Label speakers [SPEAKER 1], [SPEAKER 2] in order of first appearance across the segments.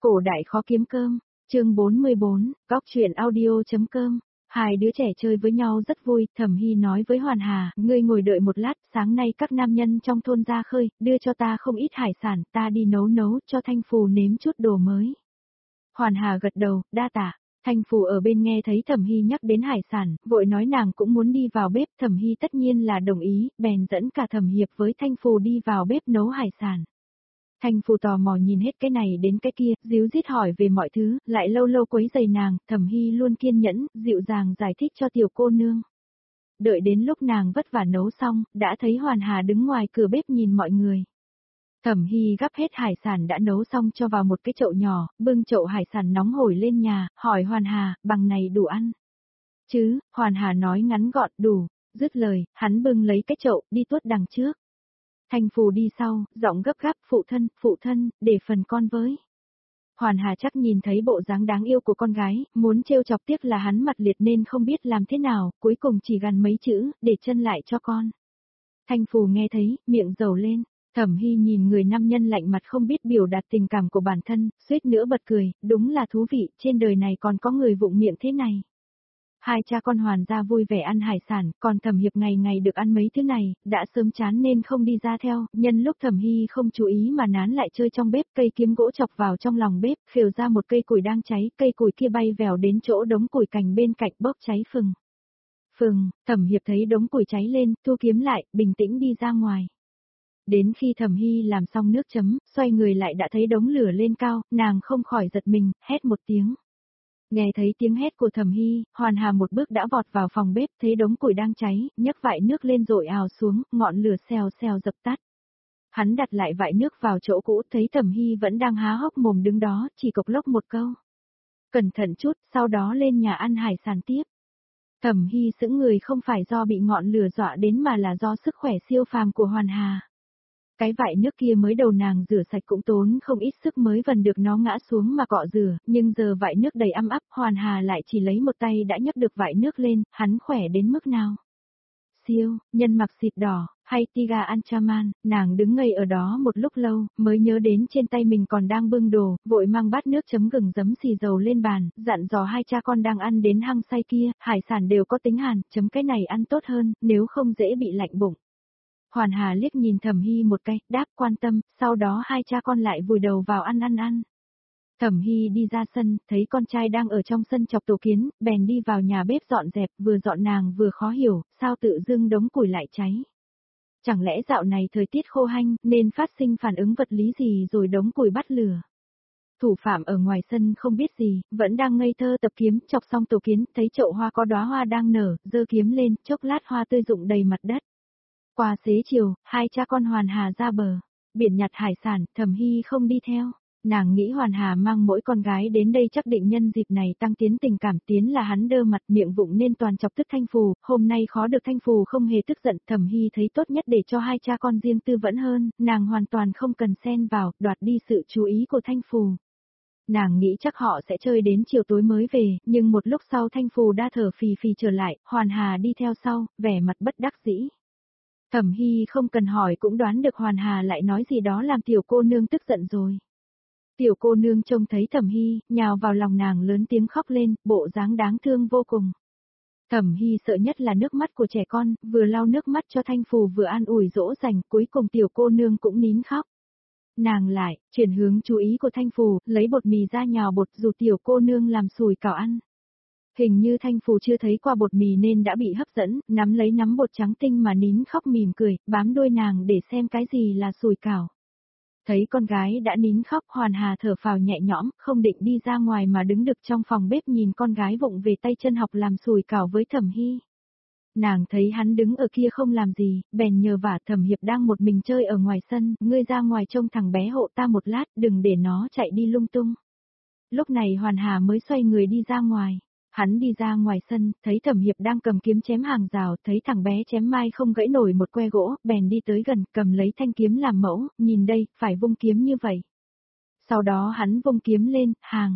[SPEAKER 1] Cổ đại khó kiếm cơm, chương 44, góc truyện audio.com. Hai đứa trẻ chơi với nhau rất vui, Thẩm Hy nói với Hoàn Hà, ngươi ngồi đợi một lát, sáng nay các nam nhân trong thôn ra khơi, đưa cho ta không ít hải sản, ta đi nấu cho Thanh Phù nếm chút đồ mới. Hoàn Hà gật đầu, đa tạ. Thanh Phù ở bên nghe thấy Thẩm Hy nhắc đến hải sản, vội nói nàng cũng muốn đi vào bếp, Thẩm Hy tất nhiên là đồng ý, bèn dẫn cả Thẩm Hiệp với Thanh Phù đi vào bếp nấu hải sản. Thanh Phù tò mò nhìn hết cái này đến cái kia, díu dít hỏi về mọi thứ, lại lâu lâu quấy giày nàng, Thẩm Hy luôn kiên nhẫn, dịu dàng giải thích cho tiểu cô nương. Đợi đến lúc nàng vất vả nấu xong, đã thấy Hoàn Hà đứng ngoài cửa bếp nhìn mọi người. Thẩm Hy gắp hết hải sản đã nấu xong cho vào một cái chậu nhỏ, bưng chậu hải sản nóng hổi lên nhà, hỏi Hoàn Hà, bằng này đủ ăn? Chứ, Hoàn Hà nói ngắn gọn, đủ, dứt lời, hắn bưng lấy cái chậu, đi tuốt đằng trước. Thanh Phù đi sau, giọng gấp gáp, phụ thân, để phần con với. Hoàn Hà chắc nhìn thấy bộ dáng đáng yêu của con gái, muốn trêu chọc tiếc là hắn mặt liệt nên không biết làm thế nào, cuối cùng chỉ gằn mấy chữ, để chân lại cho con. Thanh Phù nghe thấy, miệng dầu lên, Thẩm Hy nhìn người nam nhân lạnh mặt không biết biểu đạt tình cảm của bản thân, suýt nữa bật cười, đúng là thú vị, trên đời này còn có người vụng miệng thế này. Hai cha con Hoàn gia vui vẻ ăn hải sản, còn Thẩm Hiệp ngày ngày được ăn mấy thứ này, đã sớm chán nên không đi ra theo, nhân lúc Thẩm Hy không chú ý mà nán lại chơi trong bếp, cây kiếm gỗ chọc vào trong lòng bếp, khều ra một cây củi đang cháy, cây củi kia bay vèo đến chỗ đống củi cành bên cạnh bốc cháy phừng. Thẩm Hiệp thấy đống củi cháy lên, thu kiếm lại, bình tĩnh đi ra ngoài. Đến khi Thẩm Hy làm xong nước chấm, xoay người lại đã thấy đống lửa lên cao, nàng không khỏi giật mình, hét một tiếng. Nghe thấy tiếng hét của Thẩm Hy, Hoàn Hà một bước đã vọt vào phòng bếp, thấy đống củi đang cháy, nhấc vại nước lên dội ào xuống, ngọn lửa xèo xèo dập tắt. Hắn đặt lại vại nước vào chỗ cũ, thấy Thẩm Hy vẫn đang há hốc mồm đứng đó, chỉ cộc lốc một câu. Cẩn thận chút, sau đó lên nhà ăn hải sản tiếp. Thẩm Hy sững người không phải do bị ngọn lửa dọa đến mà là do sức khỏe siêu phàm của Hoàn Hà. Cái vại nước kia mới đầu nàng rửa sạch cũng tốn không ít sức mới vần được nó ngã xuống mà cọ rửa, nhưng giờ vại nước đầy ăm ắp, Hoàn Hà lại chỉ lấy một tay đã nhấc được vại nước lên, hắn khỏe đến mức nào? Siêu, nhân mặc xịt đỏ, hay Tiga Anchaman, nàng đứng ngây ở đó một lúc lâu, mới nhớ đến trên tay mình còn đang bưng đồ, vội mang bát nước chấm gừng giấm xì dầu lên bàn, dặn dò hai cha con đang ăn đến hăng say kia, hải sản đều có tính hàn, chấm cái này ăn tốt hơn, nếu không dễ bị lạnh bụng. Hoàn Hà liếc nhìn Thẩm Hy một cái, đáp quan tâm, sau đó hai cha con lại vùi đầu vào ăn. Thẩm Hy đi ra sân, thấy con trai đang ở trong sân chọc tổ kiến, bèn đi vào nhà bếp dọn dẹp, vừa dọn nàng vừa khó hiểu, sao tự dưng đống củi lại cháy. Chẳng lẽ dạo này thời tiết khô hanh, nên phát sinh phản ứng vật lý gì rồi đống củi bắt lửa. Thủ phạm ở ngoài sân không biết gì, vẫn đang ngây thơ tập kiếm, chọc xong tổ kiến, thấy chậu hoa có đóa hoa đang nở, giơ kiếm lên, chốc lát hoa tươi rụng đầy mặt đất. Qua xế chiều, hai cha con Hoàn Hà ra bờ, biển nhặt hải sản, Thẩm Hy không đi theo. Nàng nghĩ Hoàn Hà mang mỗi con gái đến đây chắc định nhân dịp này tăng tiến tình cảm, tiến là hắn đơ mặt miệng vụng nên toàn chọc tức Thanh Phù, hôm nay khó được Thanh Phù không hề tức giận, Thẩm Hy thấy tốt nhất để cho hai cha con riêng tư vẫn hơn, nàng hoàn toàn không cần xen vào, đoạt đi sự chú ý của Thanh Phù. Nàng nghĩ chắc họ sẽ chơi đến chiều tối mới về, nhưng một lúc sau Thanh Phù đã thở phì phì trở lại, Hoàn Hà đi theo sau, vẻ mặt bất đắc dĩ. Thẩm Hy không cần hỏi cũng đoán được Hoàn Hà lại nói gì đó làm tiểu cô nương tức giận rồi. Tiểu cô nương trông thấy Thẩm Hy, nhào vào lòng nàng lớn tiếng khóc lên, bộ dáng đáng thương vô cùng. Thẩm Hy sợ nhất là nước mắt của trẻ con, vừa lau nước mắt cho Thanh Phù vừa an ủi dỗ dành, cuối cùng tiểu cô nương cũng nín khóc. Nàng lại, chuyển hướng chú ý của Thanh Phù, lấy bột mì ra nhào bột dù tiểu cô nương làm sùi cảo ăn. Hình như Thanh Phù chưa thấy qua bột mì nên đã bị hấp dẫn, nắm lấy nắm bột trắng tinh mà nín khóc mỉm cười, bám đuôi nàng để xem cái gì là sùi cảo. Thấy con gái đã nín khóc, Hoàn Hà thở phào nhẹ nhõm, không định đi ra ngoài mà đứng đực trong phòng bếp nhìn con gái vụng về tay chân học làm sùi cảo với Thẩm Hy. Nàng thấy hắn đứng ở kia không làm gì, bèn nhờ vả Thẩm Hiệp đang một mình chơi ở ngoài sân, ngươi ra ngoài trông thằng bé hộ ta một lát, đừng để nó chạy đi lung tung. Lúc này Hoàn Hà mới xoay người đi ra ngoài. Hắn đi ra ngoài sân, thấy Thẩm Hiệp đang cầm kiếm chém hàng rào, thấy thằng bé chém mai không gãy nổi một que gỗ, bèn đi tới gần, cầm lấy thanh kiếm làm mẫu, nhìn đây, phải vung kiếm như vậy. Sau đó hắn vung kiếm lên,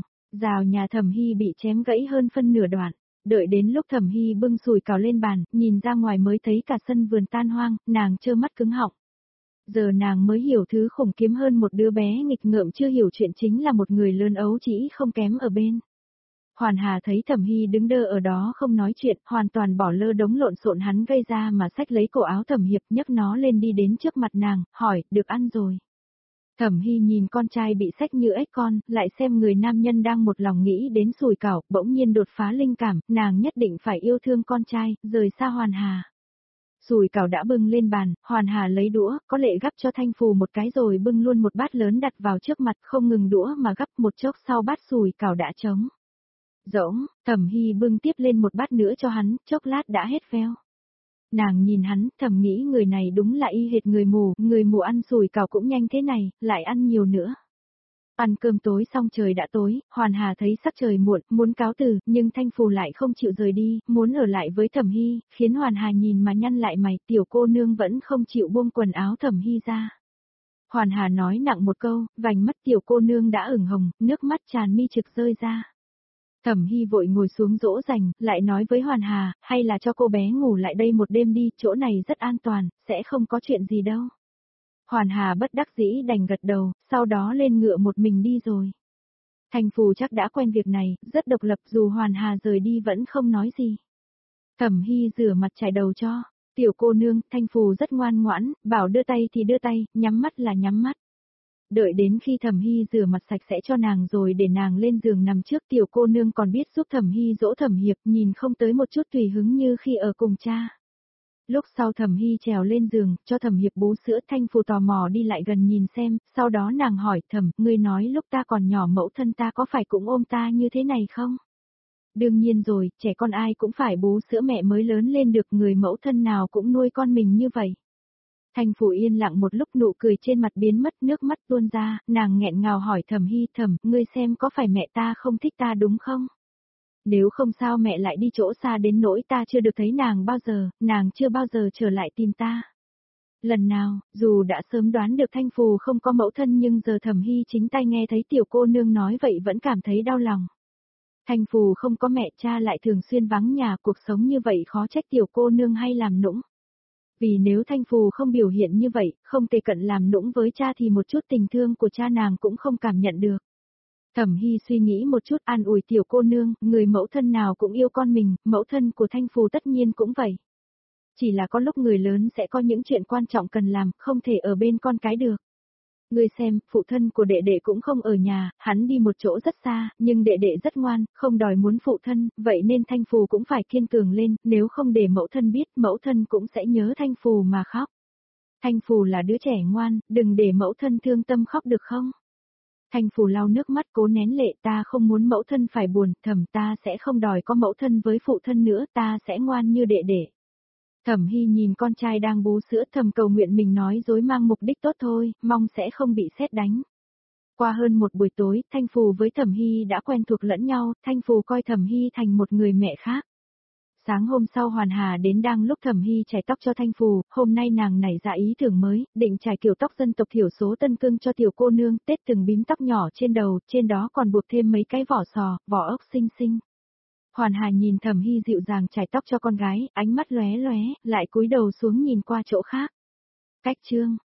[SPEAKER 1] rào nhà Thẩm Hy bị chém gãy hơn phân nửa đoạn. Đợi đến lúc Thẩm Hy bưng sùi cảo lên bàn, nhìn ra ngoài mới thấy cả sân vườn tan hoang, nàng trơ mắt cứng họng. Giờ nàng mới hiểu thứ khủng khiếp hơn một đứa bé nghịch ngợm chưa hiểu chuyện chính là một người lớn ấu trĩ không kém ở bên. Hoàn Hà thấy Thẩm Hy đứng đơ ở đó không nói chuyện, hoàn toàn bỏ lơ đống lộn xộn hắn gây ra mà xách lấy cổ áo Thẩm Hiệp nhấc nó lên đi đến trước mặt nàng, hỏi, được ăn rồi. Thẩm Hy nhìn con trai bị xách như ếch con, lại xem người nam nhân đang một lòng nghĩ đến sủi cảo, bỗng nhiên đột phá linh cảm, nàng nhất định phải yêu thương con trai, rời xa Hoàn Hà. Sủi cảo đã bưng lên bàn, Hoàn Hà lấy đũa, có lệ gắp cho Thanh Phù một cái rồi bưng luôn một bát lớn đặt vào trước mặt, không ngừng đũa mà gắp, một chốc sau bát sủi cảo đã trống. Rỗng, Thẩm Hy bưng tiếp lên một bát nữa cho hắn, chốc lát đã hết veo. Nàng nhìn hắn, thầm nghĩ người này đúng là y hệt người mù ăn sủi cảo cũng nhanh thế này, lại ăn nhiều nữa. Ăn cơm tối xong trời đã tối, Hoàn Hà thấy sắc trời muộn, muốn cáo từ, nhưng Thanh Phù lại không chịu rời đi, muốn ở lại với Thẩm Hy, khiến Hoàn Hà nhìn mà nhăn lại mày, tiểu cô nương vẫn không chịu buông quần áo Thẩm Hy ra. Hoàn Hà nói nặng một câu, vành mắt tiểu cô nương đã ửng hồng, nước mắt tràn mi trực rơi ra. Thẩm Hy vội ngồi xuống dỗ dành, lại nói với Hoàn Hà, hay là cho cô bé ngủ lại đây một đêm đi, chỗ này rất an toàn, sẽ không có chuyện gì đâu. Hoàn Hà bất đắc dĩ đành gật đầu, sau đó lên ngựa một mình đi rồi. Thanh Phù chắc đã quen việc này, rất độc lập dù Hoàn Hà rời đi vẫn không nói gì. Thẩm Hy rửa mặt chải đầu cho, tiểu cô nương, Thanh Phù rất ngoan ngoãn, bảo đưa tay thì đưa tay, nhắm mắt là nhắm mắt. Đợi đến khi Thẩm Hy rửa mặt sạch sẽ cho nàng rồi để nàng lên giường nằm trước, tiểu cô nương còn biết giúp Thẩm Hy dỗ Thẩm Hiệp, nhìn không tới một chút tùy hứng như khi ở cùng cha. Lúc sau Thẩm Hy trèo lên giường, cho Thẩm Hiệp bú sữa, Thanh Phù tò mò đi lại gần nhìn xem, sau đó nàng hỏi Thẩm, ngươi nói lúc ta còn nhỏ mẫu thân ta có phải cũng ôm ta như thế này không? Đương nhiên rồi, trẻ con ai cũng phải bú sữa mẹ mới lớn lên được, người mẫu thân nào cũng nuôi con mình như vậy. Thanh Phù yên lặng một lúc, nụ cười trên mặt biến mất, nước mắt tuôn ra, nàng nghẹn ngào hỏi Thẩm Hy, Thẩm, ngươi xem có phải mẹ ta không thích ta đúng không? Nếu không sao mẹ lại đi chỗ xa đến nỗi ta chưa được thấy nàng bao giờ, nàng chưa bao giờ trở lại tìm ta. Lần nào, dù đã sớm đoán được Thanh Phù không có mẫu thân nhưng giờ Thẩm Hy chính tay nghe thấy tiểu cô nương nói vậy vẫn cảm thấy đau lòng. Thanh Phù không có mẹ, cha lại thường xuyên vắng nhà, cuộc sống như vậy khó trách tiểu cô nương hay làm nũng. Vì nếu Thanh Phù không biểu hiện như vậy, không tề cận làm nũng với cha thì một chút tình thương của cha nàng cũng không cảm nhận được. Thẩm Hy suy nghĩ một chút, an ủi tiểu cô nương, người mẫu thân nào cũng yêu con mình, mẫu thân của Thanh Phù tất nhiên cũng vậy. Chỉ là có lúc người lớn sẽ có những chuyện quan trọng cần làm, không thể ở bên con cái được. Ngươi xem, phụ thân của đệ đệ cũng không ở nhà, hắn đi một chỗ rất xa, nhưng đệ đệ rất ngoan, không đòi muốn phụ thân, vậy nên Thanh Phù cũng phải kiên cường lên, nếu không để mẫu thân biết, mẫu thân cũng sẽ nhớ Thanh Phù mà khóc. Thanh Phù là đứa trẻ ngoan, đừng để mẫu thân thương tâm khóc được không? Thanh Phù lau nước mắt cố nén lệ, ta không muốn mẫu thân phải buồn, Thẩm, ta sẽ không đòi có mẫu thân với phụ thân nữa, ta sẽ ngoan như đệ đệ. Thẩm Hy nhìn con trai đang bú sữa, thầm cầu nguyện mình nói dối mang mục đích tốt thôi, mong sẽ không bị sét đánh. Qua hơn một buổi tối, Thanh Phù với Thẩm Hy đã quen thuộc lẫn nhau, Thanh Phù coi Thẩm Hy thành một người mẹ khác. Sáng hôm sau Hoàn Hà đến đang lúc Thẩm Hy chải tóc cho Thanh Phù, hôm nay nàng nảy ra ý tưởng mới, định chải kiểu tóc dân tộc thiểu số Tân Cương cho tiểu cô nương, tết từng bím tóc nhỏ trên đầu, trên đó còn buộc thêm mấy cái vỏ sò, vỏ ốc xinh xinh. Hoàn Hà nhìn Thẩm Hy dịu dàng chải tóc cho con gái, ánh mắt lóe lóe, lại cúi đầu xuống nhìn qua chỗ khác. Cách chương